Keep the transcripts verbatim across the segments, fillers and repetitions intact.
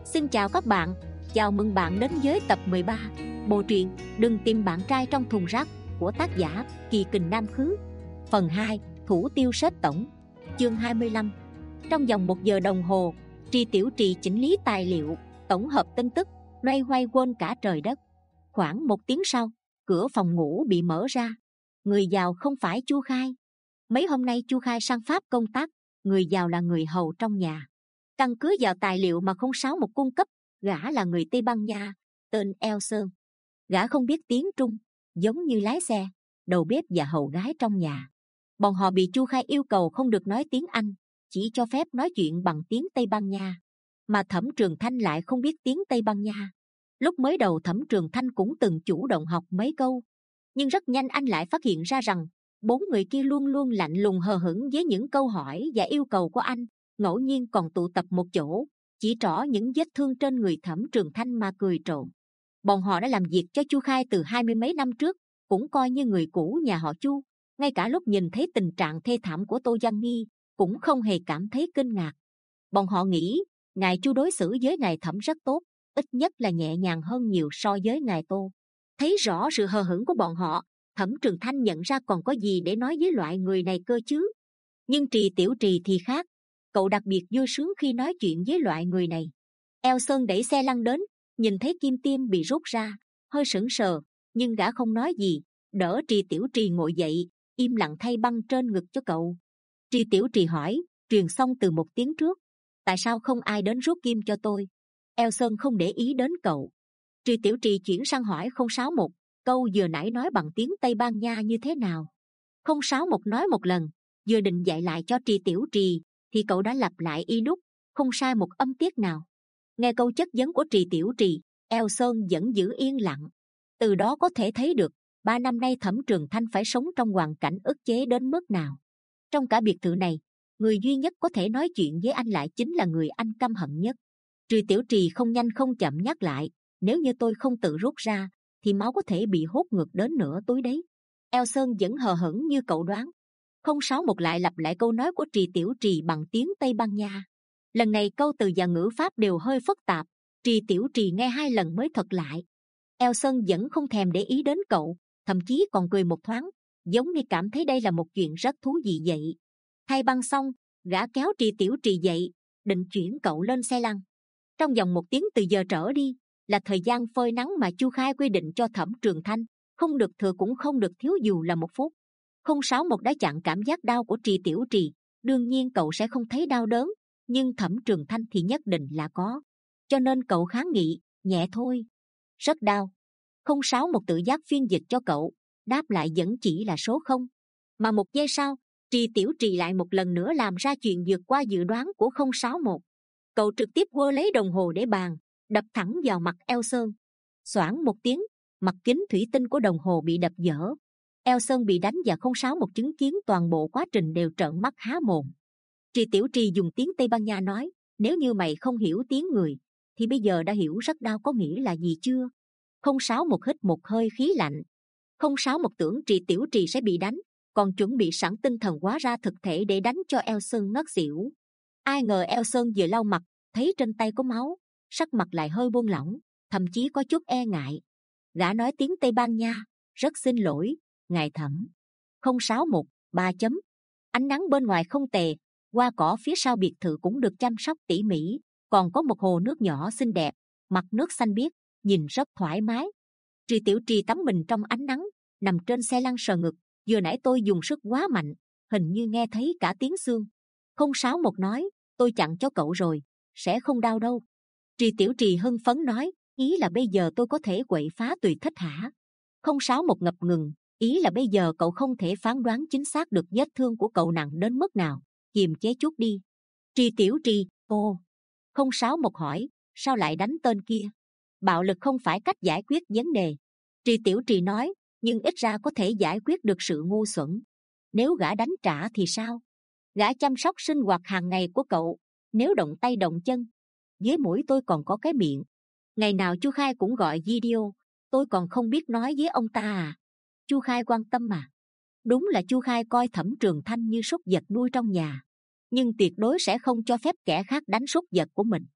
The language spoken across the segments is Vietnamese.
Xin chào các bạn, chào mừng bạn đến với tập mười ba bộ truyện Đừng tìm bạn trai trong thùng rác của tác giả Kỳ Kình Nam Khứ. Phần hai, Thủ tiêu sếp tổng. Chương hai mươi lăm. Trong vòng một giờ đồng hồ, Tri Tiểu Trì chỉnh lý tài liệu, tổng hợp tin tức, loay hoay quên cả trời đất. Khoảng một tiếng sau, cửa phòng ngủ bị mở ra. Người vào không phải Chu Khai. Mấy hôm nay Chu Khai sang Pháp công tác, người vào là người hầu trong nhà. Căn cứ vào tài liệu mà không sáu một cung cấp, gã là người Tây Ban Nha, tên Eo Sơn. Gã không biết tiếng Trung, giống như lái xe, đầu bếp và hầu gái trong nhà. Bọn họ bị Chu Khai yêu cầu không được nói tiếng Anh, chỉ cho phép nói chuyện bằng tiếng Tây Ban Nha. Mà Thẩm Trường Thanh lại không biết tiếng Tây Ban Nha. Lúc mới đầu Thẩm Trường Thanh cũng từng chủ động học mấy câu, nhưng rất nhanh anh lại phát hiện ra rằng bốn người kia luôn luôn lạnh lùng hờ hững với những câu hỏi và yêu cầu của anh, ngẫu nhiên còn tụ tập một chỗ, chỉ trỏ những vết thương trên người Thẩm Trường Thanh mà cười trộm. Bọn họ đã làm việc cho Chu Khai từ hai mươi mấy năm trước, cũng coi như người cũ nhà họ Chu. Ngay cả lúc nhìn thấy tình trạng thê thảm của Tô Giang Nghi, cũng không hề cảm thấy kinh ngạc. Bọn họ nghĩ ngài Chu đối xử với ngài Thẩm rất tốt, ít nhất là nhẹ nhàng hơn nhiều so với ngài Tô. Thấy rõ sự hờ hững của bọn họ, Thẩm Trường Thanh nhận ra còn có gì để nói với loại người này cơ chứ. Nhưng Trì Tiểu Trì thì khác, cậu đặc biệt vui sướng khi nói chuyện với loại người này. Eo Sơn đẩy xe lăn đến, nhìn thấy kim tiêm bị rút ra, hơi sững sờ, nhưng gã không nói gì, đỡ Trì Tiểu Trì ngồi dậy, im lặng thay băng trên ngực cho cậu. Trì Tiểu Trì hỏi, truyền xong từ một tiếng trước, tại sao không ai đến rút kim cho tôi? Eo Sơn không để ý đến cậu. Trì Tiểu Trì chuyển sang hỏi không sáu một, câu vừa nãy nói bằng tiếng Tây Ban Nha như thế nào? Không sáu một nói một lần, vừa định dạy lại cho Trì Tiểu Trì thì cậu đã lặp lại y đúc, không sai một âm tiết nào. Nghe câu chất vấn của Trì Tiểu Trì, Eo Sơn vẫn giữ yên lặng. Từ đó có thể thấy được ba năm nay Thẩm Trường Thanh phải sống trong hoàn cảnh ức chế đến mức nào. Trong cả biệt thự này, người duy nhất có thể nói chuyện với anh lại chính là người anh căm hận nhất. Trì Tiểu Trì không nhanh không chậm nhắc lại, nếu như tôi không tự rút ra thì máu có thể bị hút ngược đến nửa túi đấy. Eo Sơn vẫn hờ hững như cậu đoán. Không sáu một lại lặp lại câu nói của Trì Tiểu Trì bằng tiếng Tây Ban Nha. Lần này câu từ và ngữ pháp đều hơi phức tạp, Trì Tiểu Trì nghe hai lần mới thuật lại. Eo Sơn vẫn không thèm để ý đến cậu, thậm chí còn cười một thoáng, giống như cảm thấy đây là một chuyện rất thú vị vậy. Thay băng xong, gã kéo Trì Tiểu Trì dậy, định chuyển cậu lên xe lăn. Trong vòng một tiếng từ giờ trở đi là thời gian phơi nắng mà Chu Khai quy định cho Thẩm Trường Thanh, không được thừa cũng không được thiếu dù là một phút. Không sáu một đã chặn cảm giác đau của Trì Tiểu Trì, đương nhiên cậu sẽ không thấy đau đớn, nhưng Thẩm Trường Thanh thì nhất định là có, cho nên cậu kháng nghị, nhẹ thôi. Rất đau. Không sáu một tự giác phiên dịch cho cậu, đáp lại vẫn chỉ là số không. Mà một giây sau, Trì Tiểu Trì lại một lần nữa làm ra chuyện vượt qua dự đoán của không sáu một. Cậu trực tiếp quơ lấy đồng hồ để bàn, đập thẳng vào mặt Eo Sơn. Xoảng một tiếng, mặt kính thủy tinh của đồng hồ bị đập vỡ. Eo Sơn bị đánh và không sáu một chứng kiến toàn bộ quá trình đều trợn mắt há mồm. Trì Tiểu Trì dùng tiếng Tây Ban Nha nói, nếu như mày không hiểu tiếng người thì bây giờ đã hiểu rất đau có nghĩa là gì chưa? Không sáu một hít một hơi khí lạnh. Không sáu một tưởng Trì Tiểu Trì sẽ bị đánh, còn chuẩn bị sẵn tinh thần hóa ra thực thể để đánh cho Eo Sơn ngất xỉu. Ai ngờ Eo Sơn vừa lau mặt, thấy trên tay có máu, sắc mặt lại hơi buông lỏng, thậm chí có chút e ngại. Gã nói tiếng Tây Ban Nha, rất xin lỗi, ngài Thẩm. Không sáu một, ba chấm. Ánh nắng bên ngoài không tệ, hoa cỏ phía sau biệt thự cũng được chăm sóc tỉ mỉ, còn có một hồ nước nhỏ xinh đẹp, mặt nước xanh biếc, nhìn rất thoải mái. Trì Tiểu Trì tắm mình trong ánh nắng, nằm trên xe lăn sờ ngực, vừa nãy tôi dùng sức quá mạnh, hình như nghe thấy cả tiếng xương. Không sáu một nói, tôi chặn cho cậu rồi, sẽ không đau đâu. Trì Tiểu Trì hưng phấn nói, ý là bây giờ tôi có thể quậy phá tùy thích hả? Không sáu một ngập ngừng, ý là bây giờ cậu không thể phán đoán chính xác được vết thương của cậu nặng đến mức nào, kiềm chế chút đi. Trì Tiểu Trì, ô. Không sáu một hỏi, sao lại đánh tên kia? Bạo lực không phải cách giải quyết vấn đề. Trì Tiểu Trì nói, nhưng ít ra có thể giải quyết được sự ngu xuẩn. Nếu gã đánh trả thì sao? Gã chăm sóc sinh hoạt hàng ngày của cậu, nếu động tay động chân. Dưới mũi tôi còn có cái miệng. Ngày nào Chu Khai cũng gọi video, tôi còn không biết nói với ông ta à? Chu Khai quan tâm mà. Đúng là Chu Khai coi Thẩm Trường Thanh như súc vật nuôi trong nhà, nhưng tuyệt đối sẽ không cho phép kẻ khác đánh súc vật của mình.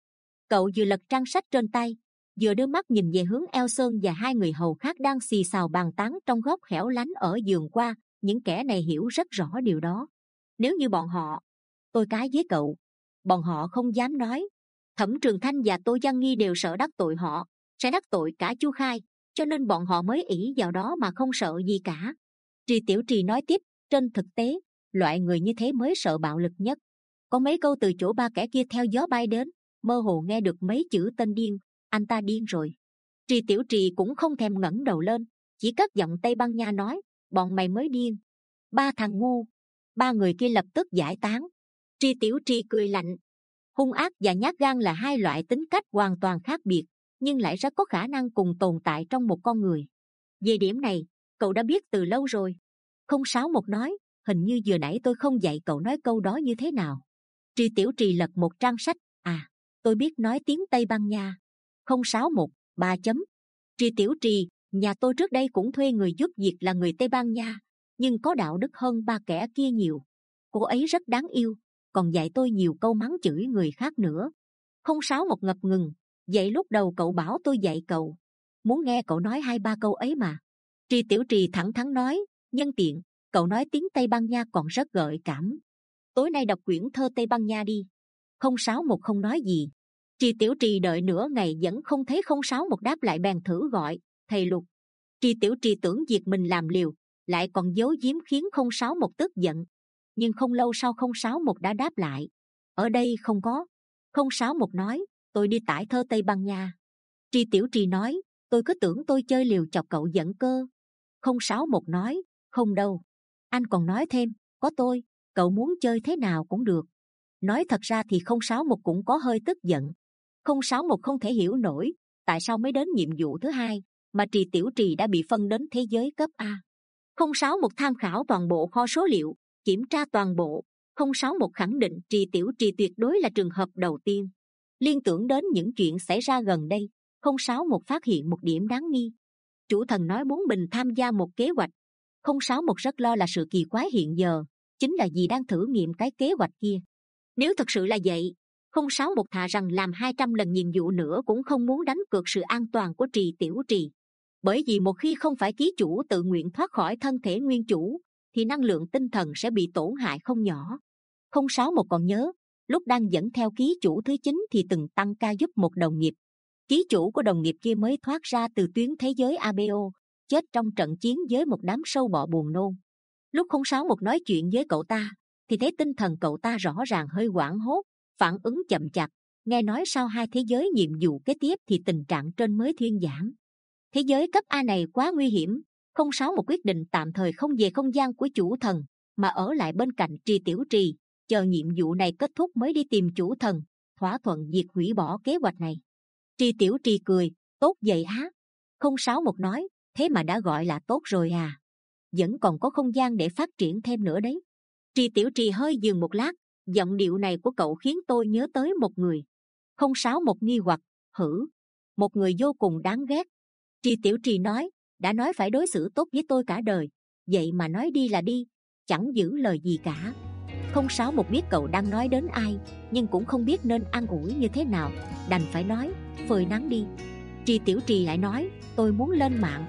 Cậu vừa lật trang sách trên tay, vừa đưa mắt nhìn về hướng Eo Sơn và hai người hầu khác đang xì xào bàn tán trong góc hẻo lánh ở giường qua. Những kẻ này hiểu rất rõ điều đó. Nếu như bọn họ, tôi cá với cậu, bọn họ không dám nói. Thẩm Trường Thanh và Tô Giang Nghi đều sợ đắc tội họ, sẽ đắc tội cả Chu Khai, cho nên bọn họ mới ỷ vào đó mà không sợ gì cả. Trì Tiểu Trì nói tiếp, trên thực tế, loại người như thế mới sợ bạo lực nhất. Có mấy câu từ chỗ ba kẻ kia theo gió bay đến, mơ hồ nghe được mấy chữ tên điên, anh ta điên rồi. Trì Tiểu Trì cũng không thèm ngẩng đầu lên, chỉ cất giọng Tây Ban Nha nói, bọn mày mới điên. Ba thằng ngu. Ba người kia lập tức giải tán. Trì Tiểu Trì cười lạnh. Hung ác và nhát gan là hai loại tính cách hoàn toàn khác biệt, nhưng lại rất có khả năng cùng tồn tại trong một con người. Về điểm này, cậu đã biết từ lâu rồi. Không sáu một nói, hình như vừa nãy tôi không dạy cậu nói câu đó như thế nào. Trì Tiểu Trì lật một trang sách. À, tôi biết nói tiếng Tây Ban Nha. Không sáu một, ba chấm. Trì Tiểu Trì, nhà tôi trước đây cũng thuê người giúp việc là người Tây Ban Nha, nhưng có đạo đức hơn ba kẻ kia nhiều. Cô ấy rất đáng yêu, còn dạy tôi nhiều câu mắng chửi người khác nữa. Không sáu một ngập ngừng. Vậy lúc đầu cậu bảo tôi dạy cậu, muốn nghe cậu nói hai ba câu ấy mà. Trì Tiểu Trì thẳng thắn nói, nhân tiện, cậu nói tiếng Tây Ban Nha còn rất gợi cảm. Tối nay đọc quyển thơ Tây Ban Nha đi. Không sáu một không nói gì. Trì Tiểu Trì đợi nửa ngày vẫn không thấy không sáu một đáp lại, bèn thử gọi, thầy Lục. Trì Tiểu Trì tưởng việc mình làm liều, lại còn giấu giếm khiến không sáu một tức giận. Nhưng không lâu sau không sáu một đã đáp lại, ở đây không có. Không sáu một nói, tôi đi tải thơ Tây Ban Nha. Trì Tiểu Trì nói, tôi cứ tưởng tôi chơi liều chọc cậu giận cơ. Không sáu một nói, không đâu. Anh còn nói thêm, có tôi, cậu muốn chơi thế nào cũng được. Nói thật ra thì không sáu một cũng có hơi tức giận. Không sáu một không thể hiểu nổi, tại sao mới đến nhiệm vụ thứ hai, mà Trì Tiểu Trì đã bị phân đến thế giới cấp A. Không sáu một tham khảo toàn bộ kho số liệu, kiểm tra toàn bộ. Không sáu một khẳng định Trì Tiểu Trì tuyệt đối là trường hợp đầu tiên. Liên tưởng đến những chuyện xảy ra gần đây, không sáu một phát hiện một điểm đáng nghi. Chủ thần nói muốn mình tham gia một kế hoạch. Không sáu một rất lo là sự kỳ quái hiện giờ chính là vì đang thử nghiệm cái kế hoạch kia. Nếu thật sự là vậy, không sáu một thà rằng làm hai trăm lần nhiệm vụ nữa cũng không muốn đánh cược sự an toàn của Trì Tiểu Trì. Bởi vì một khi không phải ký chủ tự nguyện thoát khỏi thân thể nguyên chủ, thì năng lượng tinh thần sẽ bị tổn hại không nhỏ. Không sáu một còn nhớ, lúc đang dẫn theo ký chủ thứ chín thì từng tăng ca giúp một đồng nghiệp. Ký chủ của đồng nghiệp kia mới thoát ra từ tuyến thế giới a bê o, chết trong trận chiến với một đám sâu bọ buồn nôn. Lúc không sáu một nói chuyện với cậu ta, thì thấy tinh thần cậu ta rõ ràng hơi hoảng hốt, phản ứng chậm chạp. Nghe nói sau hai thế giới nhiệm vụ kế tiếp thì tình trạng trên mới thuyên giảm. Thế giới cấp A này quá nguy hiểm. Không sáu một quyết định tạm thời không về không gian của chủ thần, mà ở lại bên cạnh Trì Tiểu Trì, chờ nhiệm vụ này kết thúc mới đi tìm chủ thần, thỏa thuận việc hủy bỏ kế hoạch này. Trì Tiểu Trì cười, tốt vậy hả? Không sáu một nói, thế mà đã gọi là tốt rồi à? Vẫn còn có không gian để phát triển thêm nữa đấy. Trì Tiểu Trì hơi dừng một lát, giọng điệu này của cậu khiến tôi nhớ tới một người. Không sáu một nghi hoặc, hử? Một người vô cùng đáng ghét. Trì Tiểu Trì nói, đã nói phải đối xử tốt với tôi cả đời, vậy mà nói đi là đi, chẳng giữ lời gì cả. Không sáu một biết cậu đang nói đến ai, nhưng cũng không biết nên an ủi như thế nào, đành phải nói, phơi nắng đi. Trì Tiểu Trì lại nói, tôi muốn lên mạng.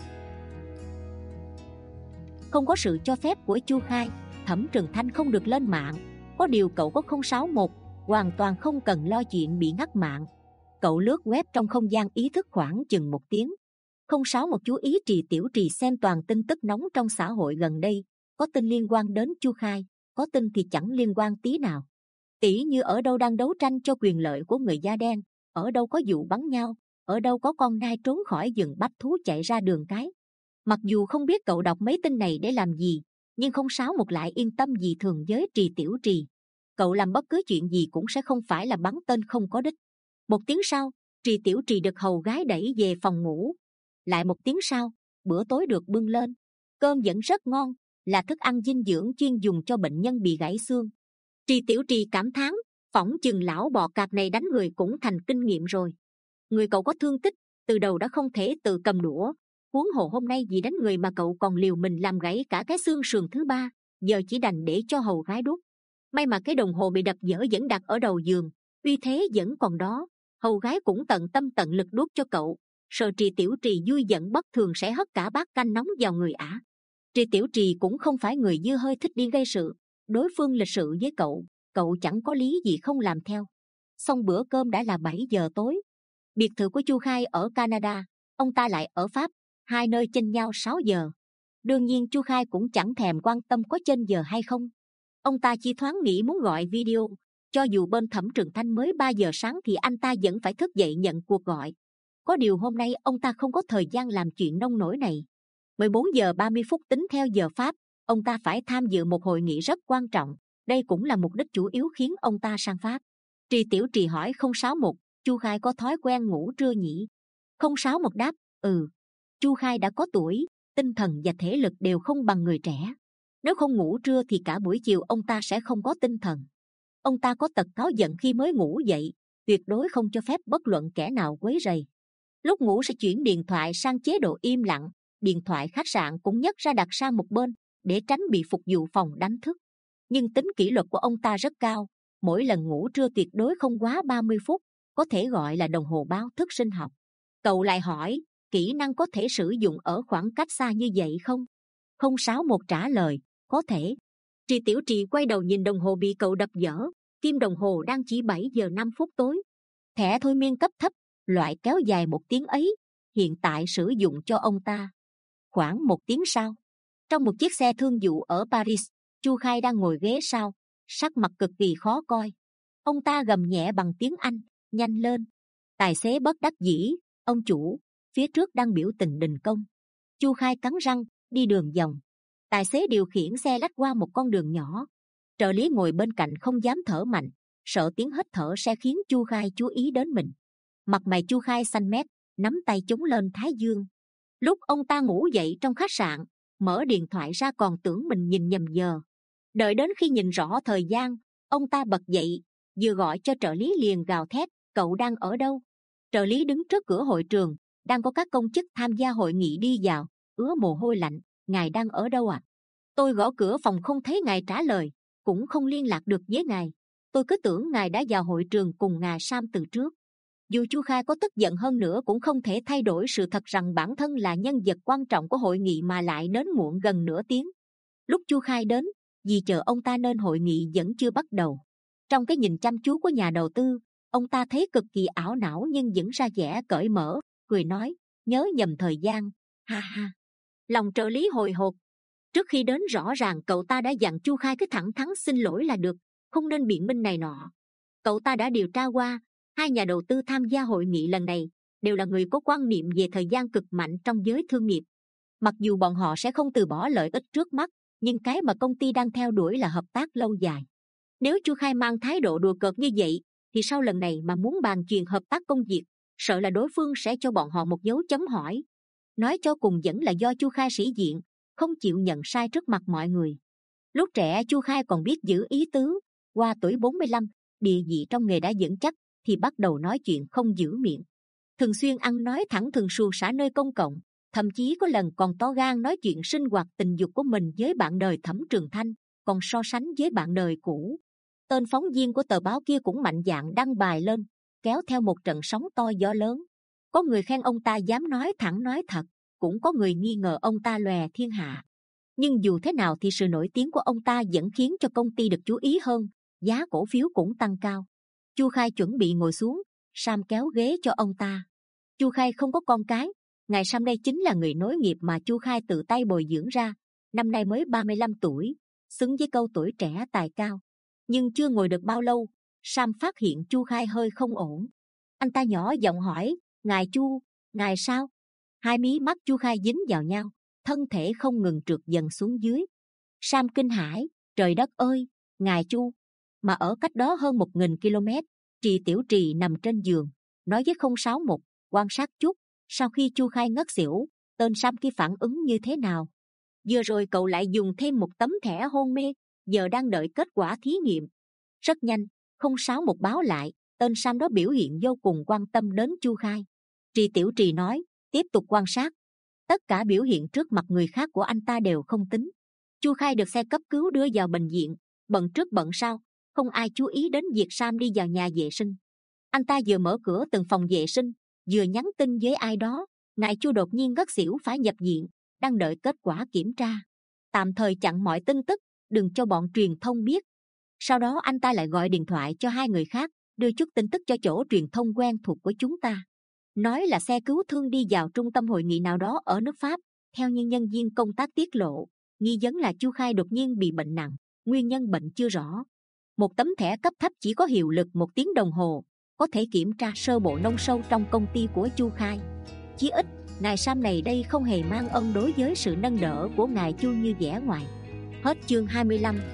Không có sự cho phép của Chu Khai, Thẩm Trường Thanh không được lên mạng. Có điều cậu có không sáu một, hoàn toàn không cần lo chuyện bị ngắt mạng. Cậu lướt web trong không gian ý thức khoảng chừng một tiếng. Không sáu một chú ý Trì Tiểu Trì xem toàn tin tức nóng trong xã hội gần đây. Có tin liên quan đến Chu Khai, có tin thì chẳng liên quan tí nào. Tỉ như ở đâu đang đấu tranh cho quyền lợi của người da đen, ở đâu có vụ bắn nhau, ở đâu có con nai trốn khỏi rừng bách thú chạy ra đường cái. Mặc dù không biết cậu đọc mấy tin này để làm gì, nhưng không sáu một lại yên tâm gì thường với Trì Tiểu Trì. Cậu làm bất cứ chuyện gì cũng sẽ không phải là bắn tên không có đích. Một tiếng sau, Trì Tiểu Trì được hầu gái đẩy về phòng ngủ. Lại một tiếng sau, bữa tối được bưng lên. Cơm vẫn rất ngon, là thức ăn dinh dưỡng chuyên dùng cho bệnh nhân bị gãy xương. Trì Tiểu Trì cảm thán, phỏng chừng lão bò cạp này đánh người cũng thành kinh nghiệm rồi. Người cậu có thương tích, từ đầu đã không thể tự cầm đũa, huống hồ hôm nay vì đánh người mà cậu còn liều mình làm gãy cả cái xương sườn thứ ba, giờ chỉ đành để cho hầu gái đút. May mà cái đồng hồ bị đập vỡ vẫn đặt ở đầu giường, uy thế vẫn còn đó. hầu gái cũng tận tâm tận lực đút cho cậu, sợ Trì Tiểu Trì vui giận bất thường sẽ hất cả bát canh nóng vào người ả. Trì Tiểu Trì cũng không phải người dư hơi thích đi gây sự, đối phương lịch sự với cậu, cậu chẳng có lý gì không làm theo. Xong bữa cơm đã là bảy giờ tối. Biệt thự của Chu Khai ở Canada, ông ta lại ở Pháp, hai nơi chênh nhau sáu giờ. Đương nhiên Chu Khai cũng chẳng thèm quan tâm có chênh giờ hay không. Ông ta chỉ thoáng nghĩ muốn gọi video, cho dù bên Thẩm Trường Thanh mới ba giờ sáng thì anh ta vẫn phải thức dậy nhận cuộc gọi. Có điều hôm nay ông ta không có thời gian làm chuyện nông nổi này. mười bốn giờ ba mươi phút tính theo giờ Pháp, ông ta phải tham dự một hội nghị rất quan trọng. Đây cũng là mục đích chủ yếu khiến ông ta sang Pháp. Trì Tiểu Trì hỏi không sáu một, Chu Khai có thói quen ngủ trưa nhỉ? Không sáu một đáp, ừ. Chu Khai đã có tuổi, tinh thần và thể lực đều không bằng người trẻ. Nếu không ngủ trưa thì cả buổi chiều ông ta sẽ không có tinh thần. Ông ta có tật cáu giận khi mới ngủ dậy, tuyệt đối không cho phép bất luận kẻ nào quấy rầy. Lúc ngủ sẽ chuyển điện thoại sang chế độ im lặng, điện thoại khách sạn cũng nhấc ra đặt sang một bên để tránh bị phục vụ phòng đánh thức. Nhưng tính kỷ luật của ông ta rất cao, mỗi lần ngủ trưa tuyệt đối không quá ba mươi phút, có thể gọi là đồng hồ báo thức sinh học. Cậu lại hỏi, kỹ năng có thể sử dụng ở khoảng cách xa như vậy không? Không sáu một trả lời, có thể. Trì Tiểu Trì quay đầu nhìn đồng hồ bị cậu đập dở, kim đồng hồ đang chỉ bảy giờ năm phút tối. Thẻ thôi miên cấp thấp, loại kéo dài một tiếng ấy, hiện tại sử dụng cho ông ta. Khoảng một tiếng sau, trong một chiếc xe thương vụ ở Paris, Chu Khai đang ngồi ghế sau, sắc mặt cực kỳ khó coi. Ông ta gầm nhẹ bằng tiếng Anh, nhanh lên. Tài xế bất đắc dĩ, ông chủ, phía trước đang biểu tình đình công. Chu Khai cắn răng, đi đường vòng. Tài xế điều khiển xe lách qua một con đường nhỏ. Trợ lý ngồi bên cạnh không dám thở mạnh, sợ tiếng hít thở sẽ khiến Chu Khai chú ý đến mình. Mặt mày Chu Khai xanh mét, nắm tay chống lên thái dương. Lúc ông ta ngủ dậy trong khách sạn, mở điện thoại ra còn tưởng mình nhìn nhầm giờ. Đợi đến khi nhìn rõ thời gian, ông ta bật dậy, vừa gọi cho trợ lý liền gào thét, cậu đang ở đâu? Trợ lý đứng trước cửa hội trường, đang có các công chức tham gia hội nghị đi vào, ứa mồ hôi lạnh. Ngài đang ở đâu ạ? À? Tôi gõ cửa phòng không thấy ngài trả lời, cũng không liên lạc được với ngài. Tôi cứ tưởng ngài đã vào hội trường cùng ngài Sam từ trước. Dù Chu Khai có tức giận hơn nữa cũng không thể thay đổi sự thật rằng bản thân là nhân vật quan trọng của hội nghị mà lại đến muộn gần nửa tiếng. Lúc Chu Khai đến, vì chờ ông ta nên hội nghị vẫn chưa bắt đầu. Trong cái nhìn chăm chú của nhà đầu tư, ông ta thấy cực kỳ ảo não nhưng vẫn ra vẻ cởi mở, cười nói, nhớ nhầm thời gian, ha ha. Lòng trợ lý hồi hộp. Trước khi đến rõ ràng cậu ta đã dặn Chu Khai cứ thẳng thắn xin lỗi là được, không nên biện minh này nọ. Cậu ta đã điều tra qua, hai nhà đầu tư tham gia hội nghị lần này đều là người có quan niệm về thời gian cực mạnh trong giới thương nghiệp. Mặc dù bọn họ sẽ không từ bỏ lợi ích trước mắt, nhưng cái mà công ty đang theo đuổi là hợp tác lâu dài. Nếu Chu Khai mang thái độ đùa cợt như vậy, thì sau lần này mà muốn bàn chuyện hợp tác công việc, sợ là đối phương sẽ cho bọn họ một dấu chấm hỏi. Nói cho cùng vẫn là do Chu Khai sĩ diện, không chịu nhận sai trước mặt mọi người. Lúc trẻ Chu Khai còn biết giữ ý tứ, qua tuổi bốn mươi lăm, địa vị trong nghề đã vững chắc, thì bắt đầu nói chuyện không giữ miệng. Thường xuyên ăn nói thẳng thừng suồng sã nơi công cộng, thậm chí có lần còn to gan nói chuyện sinh hoạt tình dục của mình với bạn đời Thẩm Trường Thanh, còn so sánh với bạn đời cũ. Tên phóng viên của tờ báo kia cũng mạnh dạn đăng bài lên, kéo theo một trận sóng to gió lớn. Có người khen ông ta dám nói thẳng nói thật, cũng có người nghi ngờ ông ta lòe thiên hạ. Nhưng dù thế nào thì sự nổi tiếng của ông ta vẫn khiến cho công ty được chú ý hơn, giá cổ phiếu cũng tăng cao. Chu Khai chuẩn bị ngồi xuống, Sam kéo ghế cho ông ta. Chu Khai không có con cái, ngài Sam đây chính là người nối nghiệp mà Chu Khai tự tay bồi dưỡng ra, năm nay mới ba mươi lăm tuổi, xứng với câu tuổi trẻ tài cao. Nhưng chưa ngồi được bao lâu, Sam phát hiện Chu Khai hơi không ổn. Anh ta nhỏ giọng hỏi, ngài Chu, ngài sao? Hai mí mắt Chu Khai dính vào nhau, thân thể không ngừng trượt dần xuống dưới. Sam kinh hãi, trời đất ơi, ngài Chu! Mà ở cách đó hơn một nghìn km, Trì Tiểu Trì nằm trên giường, nói với không sáu một, quan sát chút. Sau khi Chu Khai ngất xỉu, tên Sam kia phản ứng như thế nào? Vừa rồi cậu lại dùng thêm một tấm thẻ hôn mê, giờ đang đợi kết quả thí nghiệm. Rất nhanh, không sáu một báo lại, tên Sam đó biểu hiện vô cùng quan tâm đến Chu Khai. Trì Tiểu Trì nói, tiếp tục quan sát. Tất cả biểu hiện trước mặt người khác của anh ta đều không tính. Chu Khai được xe cấp cứu đưa vào bệnh viện, bận trước bận sau, không ai chú ý đến việc Sam đi vào nhà vệ sinh. Anh ta vừa mở cửa từng phòng vệ sinh, vừa nhắn tin với ai đó. Ngài Chu đột nhiên ngất xỉu phải nhập viện, đang đợi kết quả kiểm tra. Tạm thời chặn mọi tin tức, đừng cho bọn truyền thông biết. Sau đó anh ta lại gọi điện thoại cho hai người khác, đưa chút tin tức cho chỗ truyền thông quen thuộc của chúng ta. Nói là xe cứu thương đi vào trung tâm hội nghị nào đó ở nước Pháp. Theo như nhân viên công tác tiết lộ, nghi vấn là Chu Khai đột nhiên bị bệnh nặng, nguyên nhân bệnh chưa rõ. Một tấm thẻ cấp thấp chỉ có hiệu lực một tiếng đồng hồ, có thể kiểm tra sơ bộ nông sâu trong công ty của Chu Khai. Chí ít, ngài Sam này đây không hề mang ơn đối với sự nâng đỡ của ngài Chu như vẻ ngoài. Hết chương hai mươi lăm.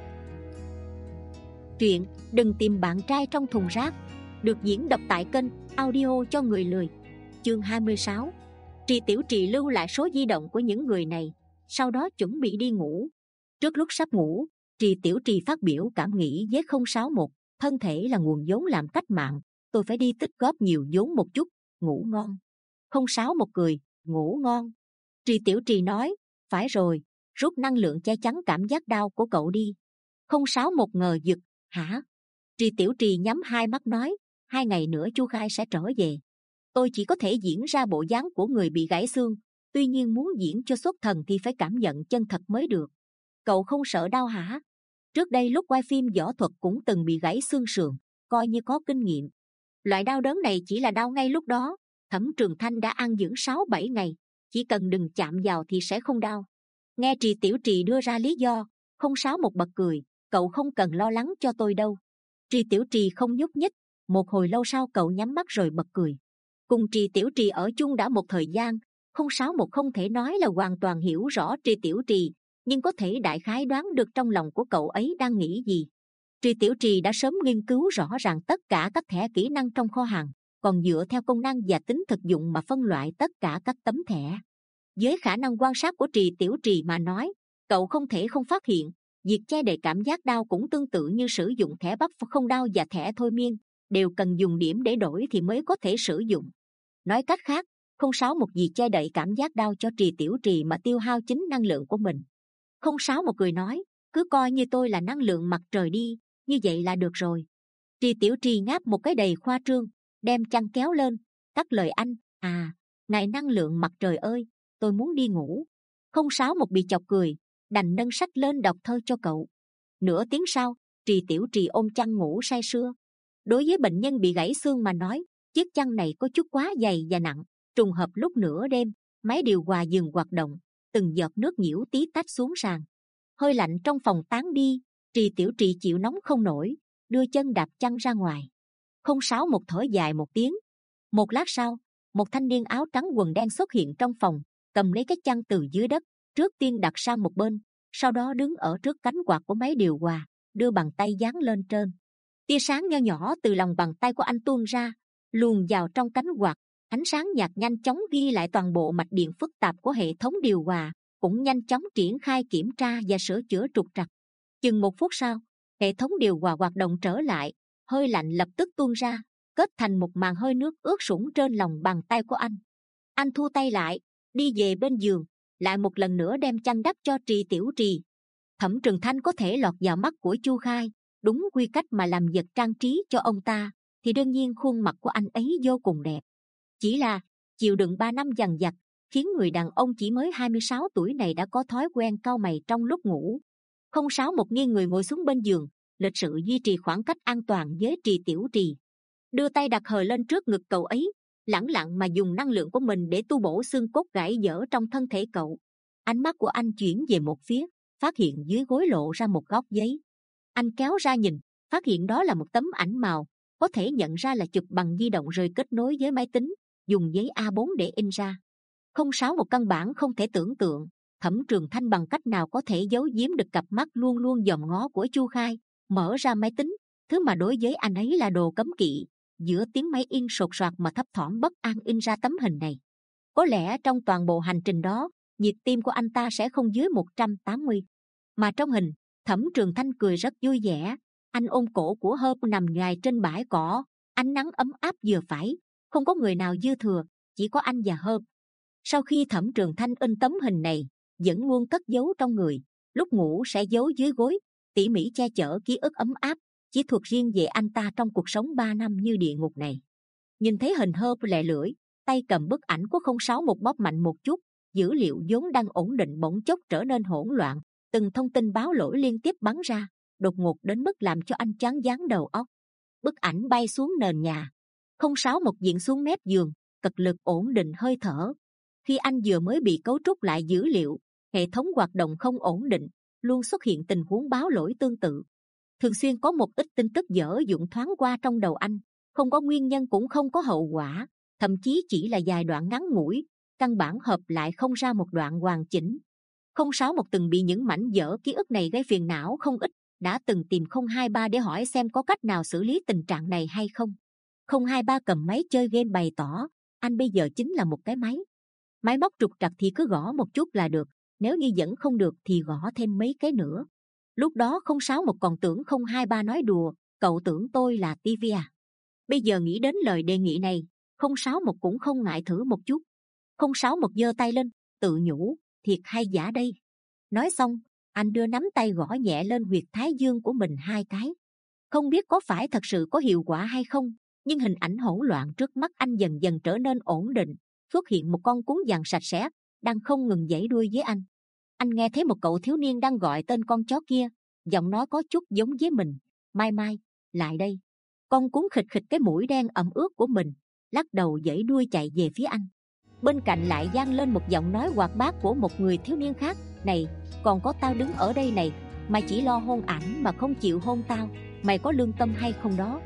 Truyện Đừng tìm bạn trai trong thùng rác được diễn đọc tại kênh audio cho người lười. Chương hai mươi sáu. Trì Tiểu Trì lưu lại số di động của những người này, sau đó chuẩn bị đi ngủ. Trước lúc sắp ngủ, Trì Tiểu Trì phát biểu cảm nghĩ với không sáu một: thân thể là nguồn vốn làm cách mạng, tôi phải đi tích góp nhiều vốn một chút, ngủ ngon. Không sáu một cười: ngủ ngon. Trì Tiểu Trì nói: phải rồi, rút năng lượng che chắn cảm giác đau của cậu đi. Không sáu một ngờ vực: hả? Trì Tiểu Trì nhắm hai mắt nói: hai ngày nữa Chu Khai sẽ trở về. Tôi chỉ có thể diễn ra bộ dáng của người bị gãy xương, tuy nhiên muốn diễn cho xuất thần thì phải cảm nhận chân thật mới được. Cậu không sợ đau hả? Trước đây lúc quay phim võ thuật cũng từng bị gãy xương sườn, coi như có kinh nghiệm. Loại đau đớn này chỉ là đau ngay lúc đó. Thẩm Trường Thanh đã ăn dưỡng sáu bảy ngày, chỉ cần đừng chạm vào thì sẽ không đau. Nghe Trì Tiểu Trì đưa ra lý do, không sáu một bật cười: cậu không cần lo lắng cho tôi đâu. Trì Tiểu Trì không nhúc nhích. Một hồi lâu sau cậu nhắm mắt rồi bật cười. Cùng Trì Tiểu Trì ở chung đã một thời gian, không sáu một không thể nói là hoàn toàn hiểu rõ Trì Tiểu Trì, nhưng có thể đại khái đoán được trong lòng của cậu ấy đang nghĩ gì. Trì Tiểu Trì đã sớm nghiên cứu rõ ràng tất cả các thẻ kỹ năng trong kho hàng, còn dựa theo công năng và tính thực dụng mà phân loại tất cả các tấm thẻ. Với khả năng quan sát của Trì Tiểu Trì mà nói, cậu không thể không phát hiện việc che đậy cảm giác đau cũng tương tự như sử dụng thẻ bắp không đau và thẻ thôi miên, đều cần dùng điểm để đổi thì mới có thể sử dụng. Nói cách khác, không sáu một vì che đậy cảm giác đau cho Trì Tiểu Trì mà tiêu hao chính năng lượng của mình. Không sáu một cười nói: cứ coi như tôi là năng lượng mặt trời đi, như vậy là được rồi. Trì Tiểu Trì ngáp một cái đầy khoa trương, đem chăn kéo lên, cắt lời anh: à, ngài năng lượng mặt trời ơi, tôi muốn đi ngủ. Không sáu một bị chọc cười, đành nâng sách lên đọc thơ cho cậu. Nửa tiếng sau, Trì Tiểu Trì ôm chăn ngủ say sưa. Đối với bệnh nhân bị gãy xương mà nói, chiếc chăn này có chút quá dày và nặng. Trùng hợp lúc nửa đêm, máy điều hòa dừng hoạt động, từng giọt nước nhiễu tí tách xuống sàn. Hơi lạnh trong phòng tán đi, Trì Tiểu Trì chịu nóng không nổi, đưa chân đạp chăn ra ngoài. Không sáu một thở dài một tiếng. Một lát sau, một thanh niên áo trắng quần đen xuất hiện trong phòng, cầm lấy cái chăn từ dưới đất, trước tiên đặt sang một bên, sau đó đứng ở trước cánh quạt của máy điều hòa, đưa bàn tay dán lên trên. Tia sáng nho nhỏ từ lòng bàn tay của anh tuôn ra, luồn vào trong cánh quạt. Ánh sáng nhạt nhanh chóng ghi lại toàn bộ mạch điện phức tạp của hệ thống điều hòa, cũng nhanh chóng triển khai kiểm tra và sửa chữa trục trặc. Chừng một phút sau, hệ thống điều hòa hoạt động trở lại, hơi lạnh lập tức tuôn ra, kết thành một màn hơi nước ướt sũng trên lòng bàn tay của anh. Anh thu tay lại, đi về bên giường, lại một lần nữa đem chăn đắp cho Trì Tiểu Trì. Thẩm Trường Thanh có thể lọt vào mắt của Chu Khai, đúng quy cách mà làm vật trang trí cho ông ta, thì đương nhiên khuôn mặt của anh ấy vô cùng đẹp. Chỉ là chịu đựng ba năm dằn vặt, khiến người đàn ông chỉ mới hai mươi sáu tuổi này đã có thói quen cau mày trong lúc ngủ. Không sáu một nghiêng người ngồi xuống bên giường, lịch sự duy trì khoảng cách an toàn với Trì Tiểu Trì, đưa tay đặt hờ lên trước ngực cậu ấy, lẳng lặng mà dùng năng lượng của mình để tu bổ xương cốt gãy dở trong thân thể cậu. Ánh mắt của anh chuyển về một phía, phát hiện dưới gối lộ ra một góc giấy. Anh kéo ra nhìn, phát hiện đó là một tấm ảnh màu, có thể nhận ra là chụp bằng di động rồi kết nối với máy tính, dùng giấy A bốn để in ra. Không sáu một căn bản không thể tưởng tượng Thẩm Trường Thanh bằng cách nào có thể giấu giếm được cặp mắt luôn luôn dòm ngó của Chu Khai. Mở ra máy tính, thứ mà đối với anh ấy là đồ cấm kỵ, giữa tiếng máy in sột soạt mà thấp thỏm bất an in ra tấm hình này. Có lẽ trong toàn bộ hành trình đó, nhịp tim của anh ta sẽ không dưới một trăm tám mươi. Mà trong hình, Thẩm Trường Thanh cười rất vui vẻ. Anh ôm cổ của Hớp nằm dài trên bãi cỏ, ánh nắng ấm áp vừa phải, không có người nào dư thừa, chỉ có anh và Hớp. Sau khi Thẩm Trường Thanh in tấm hình này, vẫn luôn cất giấu trong người, lúc ngủ sẽ giấu dưới gối, tỉ mỉ che chở ký ức ấm áp, chỉ thuật riêng về anh ta trong cuộc sống ba năm như địa ngục này. Nhìn thấy hình hơ lẹ lưỡi, tay cầm bức ảnh của không sáu một bóp mạnh một chút, dữ liệu vốn đang ổn định bỗng chốc trở nên hỗn loạn, từng thông tin báo lỗi liên tiếp bắn ra, đột ngột đến mức làm cho anh choáng váng đầu óc. Bức ảnh bay xuống nền nhà, không sáu một diện xuống mép giường, cật lực ổn định hơi thở. Khi anh vừa mới bị cấu trúc lại dữ liệu, hệ thống hoạt động không ổn định, luôn xuất hiện tình huống báo lỗi tương tự. Thường xuyên có một ít tin tức dở dụng thoáng qua trong đầu anh, không có nguyên nhân cũng không có hậu quả, thậm chí chỉ là vài đoạn ngắn ngủi, căn bản hợp lại không ra một đoạn hoàn chỉnh. không sáu một từng bị những mảnh vỡ ký ức này gây phiền não không ít, đã từng tìm không hai ba để hỏi xem có cách nào xử lý tình trạng này hay không. không hai ba cầm máy chơi game bày tỏ, anh bây giờ chính là một cái máy. Máy móc trục trặc thì cứ gõ một chút là được, nếu như vẫn không được thì gõ thêm mấy cái nữa. Lúc đó không sáu một còn tưởng không hai ba nói đùa, cậu tưởng tôi là tivi à? Bây giờ nghĩ đến lời đề nghị này, không sáu một cũng không ngại thử một chút. không sáu một giơ tay lên, tự nhủ, thiệt hay giả đây? Nói xong, anh đưa nắm tay gõ nhẹ lên huyệt thái dương của mình hai cái. Không biết có phải thật sự có hiệu quả hay không, nhưng hình ảnh hỗn loạn trước mắt anh dần dần trở nên ổn định. Xuất hiện một con cún vàng sạch sẽ, đang không ngừng giãy đuôi với anh. Anh nghe thấy một cậu thiếu niên đang gọi tên con chó kia, giọng nói có chút giống với mình. Mai Mai, lại đây. Con cún khịch khịch cái mũi đen ẩm ướt của mình, lắc đầu giãy đuôi chạy về phía anh. Bên cạnh lại vang lên một giọng nói hoạt bát của một người thiếu niên khác. Này, còn có tao đứng ở đây này, mày chỉ lo hôn ảnh mà không chịu hôn tao, mày có lương tâm hay không đó?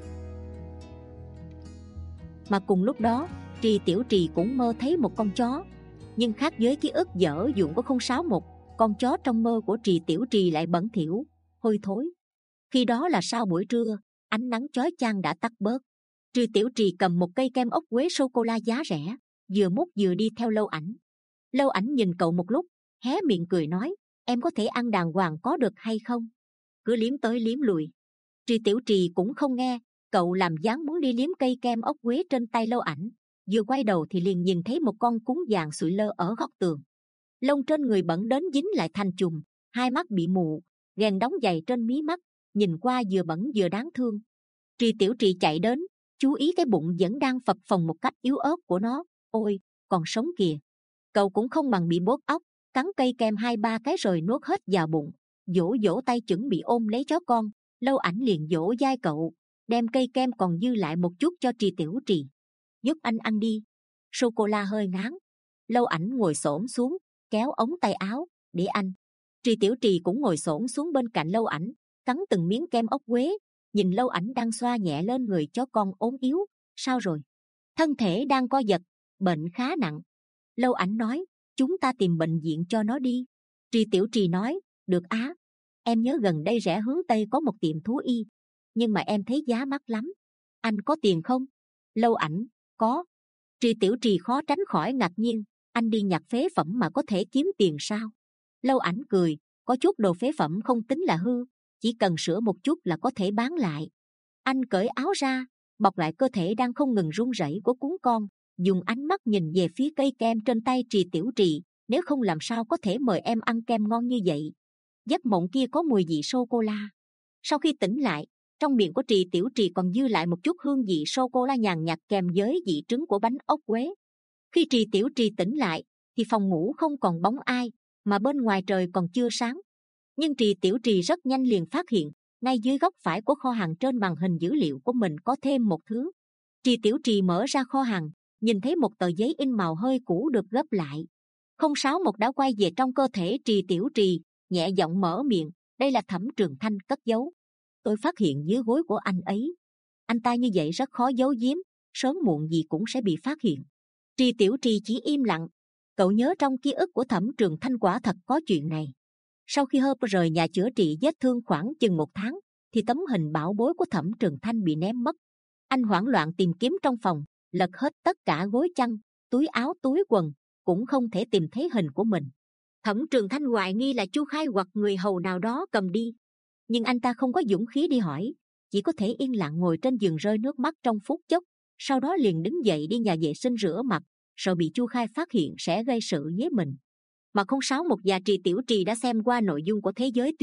Mà cùng lúc đó, Trì Tiểu Trì cũng mơ thấy một con chó. Nhưng khác với ký ức dở dụng của không sáu một, con chó trong mơ của Trì Tiểu Trì lại bẩn thỉu, hôi thối. Khi đó là sau buổi trưa, ánh nắng chói chang đã tắt bớt. Trì Tiểu Trì cầm một cây kem ốc quế sô cô la giá rẻ, vừa múc vừa đi theo Lâu Ảnh. Lâu Ảnh nhìn cậu một lúc, hé miệng cười nói, em có thể ăn đàng hoàng có được hay không? Cứ liếm tới liếm lùi. Trì Tiểu Trì cũng không nghe, cậu làm dáng muốn đi liếm cây kem ốc quế trên tay Lâu Ảnh. Vừa quay đầu thì liền nhìn thấy một con cún vàng sụi lơ ở góc tường. Lông trên người bẩn đến dính lại thành chùm, hai mắt bị mù, ghèn đóng dày trên mí mắt, nhìn qua vừa bẩn vừa đáng thương. Trì Tiểu Trì chạy đến, chú ý cái bụng vẫn đang phập phồng một cách yếu ớt của nó. Ôi, còn sống kìa. Cậu cũng không bằng bị bốt óc, cắn cây kem hai ba cái rồi nuốt hết vào bụng, vỗ vỗ tay chuẩn bị ôm lấy chó con. Lâu Ảnh liền vỗ vai cậu, đem cây kem còn dư lại một chút cho Trì Tiểu Trì. Giúp anh ăn đi. Sô cô la hơi ngán. Lâu Ảnh ngồi xổm xuống, kéo ống tay áo để anh. Trì Tiểu Trì cũng ngồi xổm xuống bên cạnh Lâu Ảnh, cắn từng miếng kem ốc quế, nhìn Lâu Ảnh đang xoa nhẹ lên người chó con ốm yếu. Sao rồi? Thân thể đang co giật, bệnh khá nặng. Lâu Ảnh nói, chúng ta tìm bệnh viện cho nó đi. Trì Tiểu Trì nói, được á. Em nhớ gần đây rẽ hướng Tây có một tiệm thú y, nhưng mà em thấy giá mắc lắm. Anh có tiền không? Lâu Ảnh, có. Trì Tiểu Trì khó tránh khỏi ngạc nhiên, anh đi nhặt phế phẩm mà có thể kiếm tiền sao? Lâu Ảnh cười, có chút đồ phế phẩm không tính là hư, chỉ cần sửa một chút là có thể bán lại. Anh cởi áo ra, bọc lại cơ thể đang không ngừng run rẩy của cún con, dùng ánh mắt nhìn về phía cây kem trên tay Trì Tiểu Trì. Nếu không làm sao có thể mời em ăn kem ngon như vậy? Giấc mộng kia có mùi vị sô cô la. Sau khi tỉnh lại, trong miệng của Trì Tiểu Trì còn dư lại một chút hương vị sô cô la nhàn nhạt kèm với vị trứng của bánh ốc quế. Khi Trì Tiểu Trì tỉnh lại thì phòng ngủ không còn bóng ai, mà bên ngoài trời còn chưa sáng. Nhưng Trì Tiểu Trì rất nhanh liền phát hiện, ngay dưới góc phải của kho hàng trên màn hình dữ liệu của mình có thêm một thứ. Trì Tiểu Trì mở ra kho hàng, nhìn thấy một tờ giấy in màu hơi cũ được gấp lại. không sáu một đã quay về trong cơ thể Trì Tiểu Trì, nhẹ giọng mở miệng, đây là Thẩm Trường Thanh cất giấu. Tôi phát hiện dưới gối của anh ấy. Anh ta như vậy rất khó giấu giếm, sớm muộn gì cũng sẽ bị phát hiện. Trì Tiểu Trì chỉ im lặng. Cậu nhớ trong ký ức của Thẩm Trường Thanh quả thật có chuyện này. Sau khi Hớp rời nhà chữa trị vết thương khoảng chừng một tháng, thì tấm hình bảo bối của Thẩm Trường Thanh bị ném mất. Anh hoảng loạn tìm kiếm trong phòng, lật hết tất cả gối chăn, túi áo túi quần, cũng không thể tìm thấy hình của mình. Thẩm Trường Thanh hoài nghi là Chu Khai hoặc người hầu nào đó cầm đi, nhưng anh ta không có dũng khí đi hỏi, chỉ có thể yên lặng ngồi trên giường rơi nước mắt trong phút chốc, sau đó liền đứng dậy đi nhà vệ sinh rửa mặt, sợ bị Chu Khai phát hiện sẽ gây sự với mình. Mà không sáu một và Trì Tiểu Trì đã xem qua nội dung của thế giới tuyến,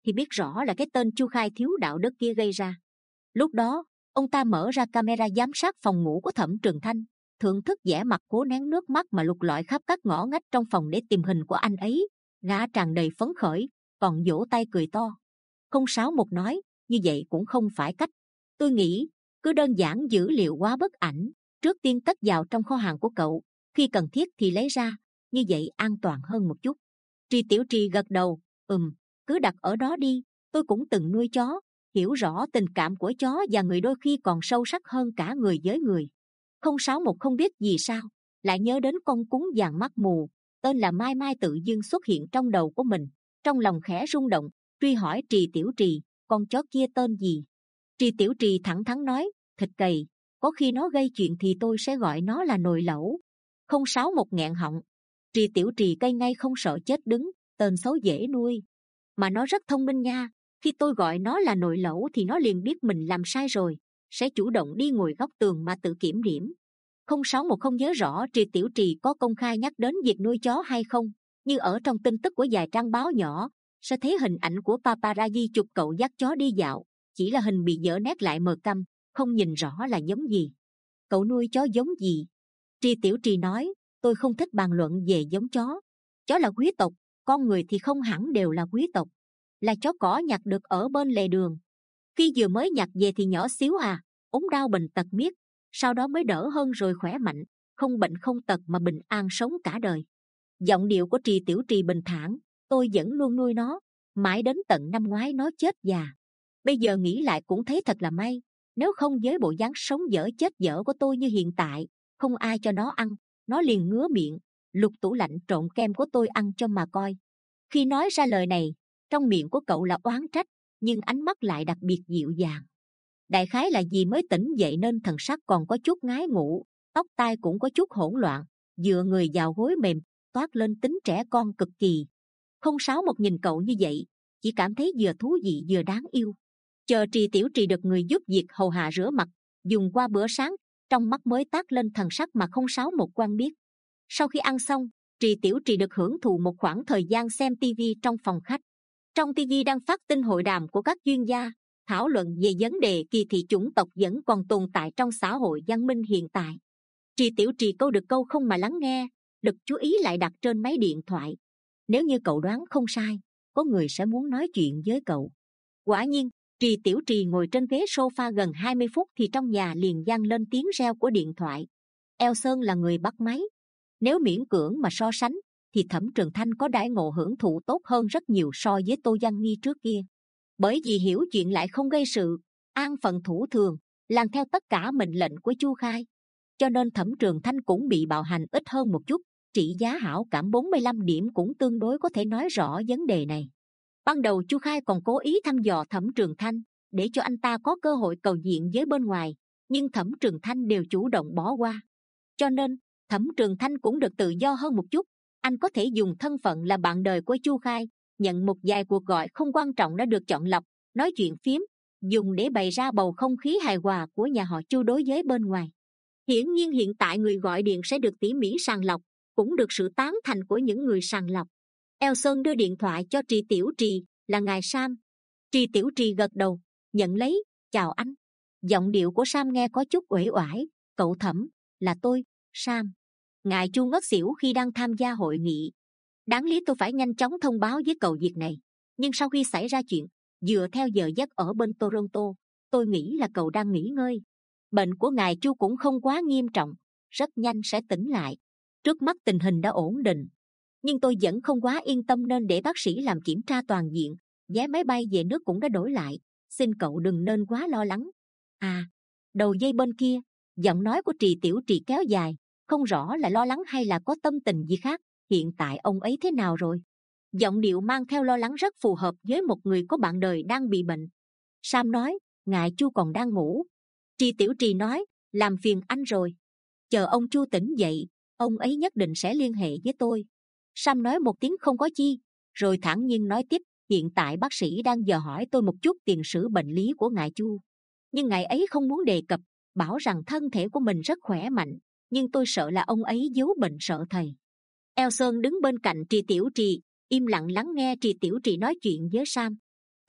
thì biết rõ là cái tên Chu Khai thiếu đạo đức kia gây ra. Lúc đó ông ta mở ra camera giám sát phòng ngủ của Thẩm Trường Thanh, thưởng thức vẻ mặt cố nén nước mắt mà lục lọi khắp các ngõ ngách trong phòng để tìm hình của anh ấy. Gã tràn đầy phấn khởi, còn vỗ tay cười to. Không sáu một nói, như vậy cũng không phải cách. Tôi nghĩ cứ đơn giản dữ liệu quá bất ảnh, trước tiên cất vào trong kho hàng của cậu, khi cần thiết thì lấy ra, như vậy an toàn hơn một chút. Tri Tiểu Trì gật đầu, ừm, cứ đặt ở đó đi. Tôi cũng từng nuôi chó, hiểu rõ tình cảm của chó và người đôi khi còn sâu sắc hơn cả người với người. Không sáu một không biết gì sao lại nhớ đến con cún vàng mắt mù tên là Mai Mai tự dưng xuất hiện trong đầu của mình. Trong lòng khẽ rung động, truy hỏi Trì Tiểu Trì, con chó kia tên gì? Trì Tiểu Trì thẳng thắn nói, thịt cầy. Có khi nó gây chuyện thì tôi sẽ gọi nó là nồi lẩu. Không sáu một nghẹn họng. Trì Tiểu Trì cây ngay không sợ chết đứng, tên xấu dễ nuôi, mà nó rất thông minh nha. Khi tôi gọi nó là nồi lẩu thì nó liền biết mình làm sai rồi, sẽ chủ động đi ngồi góc tường mà tự kiểm điểm. Không sáu một không nhớ rõ Trì Tiểu Trì có công khai nhắc đến việc nuôi chó hay không, nhưng ở trong tin tức của vài trang báo nhỏ sẽ thấy hình ảnh của paparazzi chụp cậu dắt chó đi dạo, chỉ là hình bị dở nét lại mờ câm, không nhìn rõ là giống gì. Cậu nuôi chó giống gì? Trì Tiểu Trì nói, tôi không thích bàn luận về giống chó. Chó là quý tộc, con người thì không hẳn đều là quý tộc. Là chó cỏ nhặt được ở bên lề đường, khi vừa mới nhặt về thì nhỏ xíu à, ốm đau bệnh tật miết, sau đó mới đỡ hơn rồi khỏe mạnh, không bệnh không tật mà bình an sống cả đời. Giọng điệu của Trì Tiểu Trì bình thản, tôi vẫn luôn nuôi nó, mãi đến tận năm ngoái nó chết già. Bây giờ nghĩ lại cũng thấy thật là may, nếu không với bộ dáng sống dở chết dở của tôi như hiện tại, không ai cho nó ăn, nó liền ngứa miệng, lục tủ lạnh trộn kem của tôi ăn cho mà coi. Khi nói ra lời này, trong miệng của cậu là oán trách, nhưng ánh mắt lại đặc biệt dịu dàng. Đại khái là vì mới tỉnh dậy nên thần sắc còn có chút ngái ngủ, tóc tai cũng có chút hỗn loạn, dựa người vào gối mềm, toát lên tính trẻ con cực kỳ. Không sáu một nhìn cậu như vậy, chỉ cảm thấy vừa thú vị vừa đáng yêu. Chờ Trì Tiểu Trì được người giúp việc hầu hạ rửa mặt, dùng qua bữa sáng, trong mắt mới tác lên thần sắc mà không sáu một quen biết. Sau khi ăn xong, Trì Tiểu Trì được hưởng thụ một khoảng thời gian xem tivi trong phòng khách. Trong tivi đang phát tin hội đàm của các chuyên gia, thảo luận về vấn đề kỳ thị chủng tộc vẫn còn tồn tại trong xã hội văn minh hiện tại. Trì Tiểu Trì câu được câu không mà lắng nghe, lực chú ý lại đặt trên máy điện thoại. Nếu như cậu đoán không sai, có người sẽ muốn nói chuyện với cậu. Quả nhiên, Trì Tiểu Trì ngồi trên ghế sofa gần hai mươi phút thì trong nhà liền vang lên tiếng reo của điện thoại. Eo Sơn là người bắt máy. Nếu miễn cưỡng mà so sánh, thì Thẩm Trường Thanh có đãi ngộ hưởng thụ tốt hơn rất nhiều so với Tô Văn Nghi trước kia. Bởi vì hiểu chuyện lại không gây sự, an phận thủ thường, làm theo tất cả mệnh lệnh của Chu Khai, cho nên Thẩm Trường Thanh cũng bị bạo hành ít hơn một chút. Trị giá hảo cảm bốn mươi lăm điểm cũng tương đối có thể nói rõ vấn đề này. Ban đầu Chu Khai còn cố ý thăm dò Thẩm Trường Thanh để cho anh ta có cơ hội cầu diện với bên ngoài, nhưng Thẩm Trường Thanh đều chủ động bỏ qua, cho nên Thẩm Trường Thanh cũng được tự do hơn một chút. Anh có thể dùng thân phận là bạn đời của Chu Khai, nhận một vài cuộc gọi không quan trọng đã được chọn lọc, nói chuyện phiếm, dùng để bày ra bầu không khí hài hòa của nhà họ Chu đối với bên ngoài. Hiển nhiên hiện tại người gọi điện sẽ được tỉ mỉ sàng lọc, cũng được sự tán thành của những người sàng lọc. Eo Sơn đưa điện thoại cho Trì Tiểu Trì, là ngài Sam. Trì Tiểu Trì gật đầu, nhận lấy, chào anh. Giọng điệu của Sam nghe có chút uể oải, cậu Thẩm, là tôi, Sam. Ngài Chu ngất xỉu khi đang tham gia hội nghị. Đáng lý tôi phải nhanh chóng thông báo với cậu việc này, nhưng sau khi xảy ra chuyện, dựa theo giờ giấc ở bên Toronto, tôi nghĩ là cậu đang nghỉ ngơi. Bệnh của ngài Chu cũng không quá nghiêm trọng, rất nhanh sẽ tỉnh lại. Trước mắt tình hình đã ổn định, nhưng tôi vẫn không quá yên tâm nên để bác sĩ làm kiểm tra toàn diện. Vé máy bay về nước cũng đã đổi lại, xin cậu đừng nên quá lo lắng. À, đầu dây bên kia, giọng nói của Trì Tiểu Trì kéo dài, không rõ là lo lắng hay là có tâm tình gì khác. Hiện tại ông ấy thế nào rồi? Giọng điệu mang theo lo lắng rất phù hợp với một người có bạn đời đang bị bệnh. Sam nói, ngài Chu còn đang ngủ. Trì Tiểu Trì nói, làm phiền anh rồi. Chờ ông Chu tỉnh dậy, ông ấy nhất định sẽ liên hệ với tôi. Sam nói một tiếng không có chi, rồi thản nhiên nói tiếp, hiện tại bác sĩ đang dò hỏi tôi một chút tiền sử bệnh lý của ngài Chu, nhưng ngài ấy không muốn đề cập, bảo rằng thân thể của mình rất khỏe mạnh, nhưng tôi sợ là ông ấy giấu bệnh sợ thầy. Eo Sơn đứng bên cạnh Trì Tiểu Trì, im lặng lắng nghe Trì Tiểu Trì nói chuyện với Sam.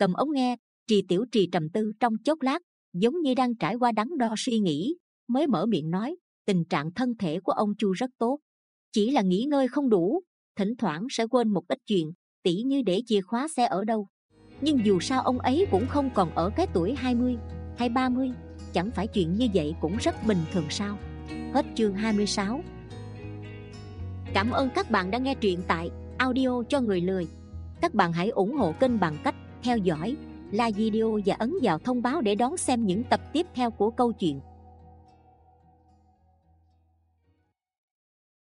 Cầm ống nghe, Trì Tiểu Trì trầm tư trong chốc lát, giống như đang trải qua đắn đo suy nghĩ, mới mở miệng nói, tình trạng thân thể của ông Chu rất tốt, chỉ là nghỉ ngơi không đủ, thỉnh thoảng sẽ quên một ít chuyện, tỉ như để chìa khóa xe ở đâu. Nhưng dù sao ông ấy cũng không còn ở cái tuổi hai mươi hay ba mươi, chẳng phải chuyện như vậy cũng rất bình thường sao? Hết chương hai mươi sáu. Cảm ơn các bạn đã nghe truyện tại Audio cho người lười. Các bạn hãy ủng hộ kênh bằng cách theo dõi, like video và ấn vào thông báo để đón xem những tập tiếp theo của câu chuyện.